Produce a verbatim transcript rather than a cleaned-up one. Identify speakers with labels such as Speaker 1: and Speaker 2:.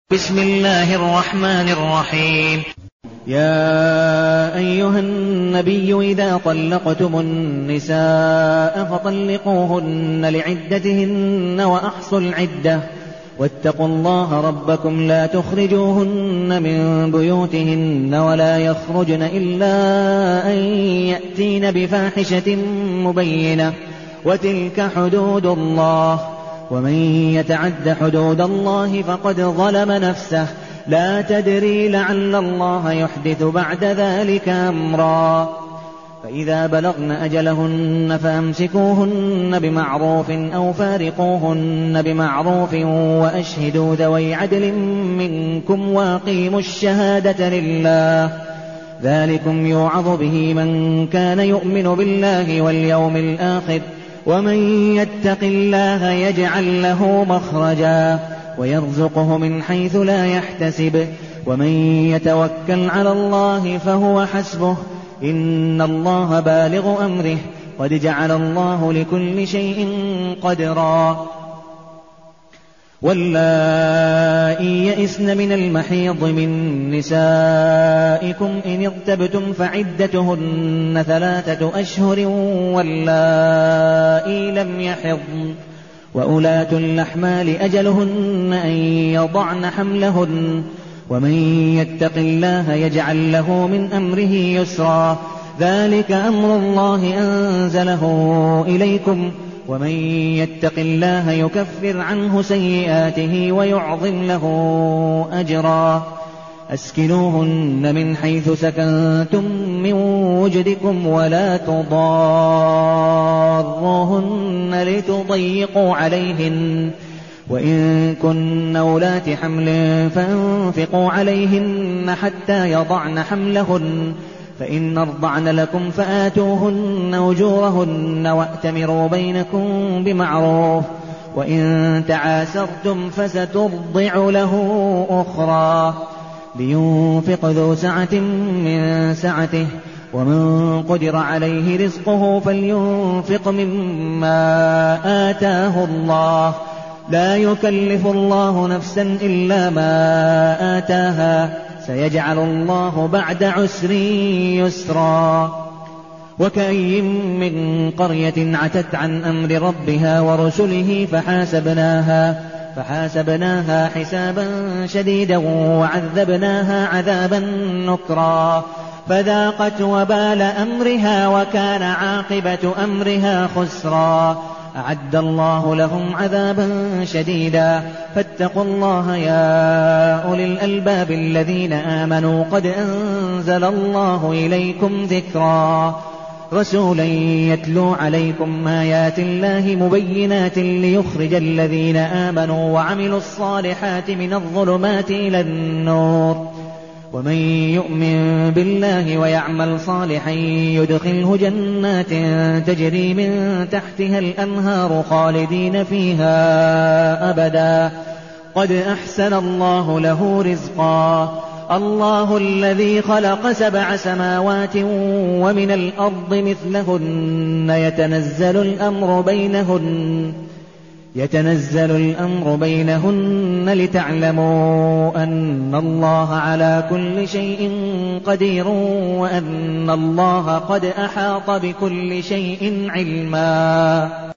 Speaker 1: بسم الله الرحمن الرحيم.
Speaker 2: يا أيها النبي إذا طلقتم النساء فطلقوهن لعدتهن وأحصوا العدة واتقوا الله ربكم لا تخرجوهن من بيوتهن ولا يخرجن إلا أن يأتين بفاحشة مبينة وتلك حدود الله ومن يتعد حدود الله فقد ظلم نفسه لا تدري لعل الله يحدث بعد ذلك أمرا. فإذا بلغن أجلهن فأمسكوهن بمعروف أو فارقوهن بمعروف وأشهدوا ذوي عدل منكم وأقيموا الشهادة لله ذلكم يوعظ به من كان يؤمن بالله واليوم الآخر ومن يتق الله يجعل له مخرجا ويرزقه من حيث لا يحتسب ومن يتوكل على الله فهو حسبه إن الله بالغ أمره قد جعل الله لكل شيء قدرا. واللائي يئسن من المحيض من نسائكم إن ارتبتم فعدتهن ثلاثة أشهر واللائي لم يحضن وأولاة الأحمال أجلهن أن يضعن حملهن ومن يتق الله يجعل له من أمره يسرا ذلك أمر الله أنزله إليكم ومن يتق الله يكفر عنه سيئاته ويعظم له أجرا. أسكنوهن من حيث سكنتم من وجدكم ولا تضاروهن لتضيقوا عليهن وإن كن أولات حمل فانفقوا عليهن حتى يضعن حملهن فإن أرضعن لكم فآتوهن أجورهن وأتمروا بينكم بمعروف وإن تعاسرتم فسترضع له أخرى لينفق ذو سعة من سعته ومن قدر عليه رزقه فلينفق مما آتاه الله لا يكلف الله نفسا إلا ما آتاها سيجعل الله بعد عسر يسرا. وكأي من قرية عتت عن أمر ربها ورسله فحاسبناها فحاسبناها حسابا شديدا وعذبناها عذابا نكرا فذاقت وبال أمرها وكان عاقبة أمرها خسرا. أعد الله لهم عذابا شديدا فاتقوا الله يا أولي الألباب الذين آمنوا قد أنزل الله إليكم ذكرا رسولا يتلو عليكم آيات الله مبينات ليخرج الذين آمنوا وعملوا الصالحات من الظلمات إلى النور ومن يؤمن بالله ويعمل صالحا يدخله جنات تجري من تحتها الأنهار خالدين فيها أبدا قد أحسن الله له رزقا. الله الذي خلق سبع سماوات ومن الأرض مثلهن يتنزل الأمر بينهن يتنزل الأمر بينهن لتعلموا أن الله على كل شيء قدير وأن الله قد أحاط بكل شيء علما.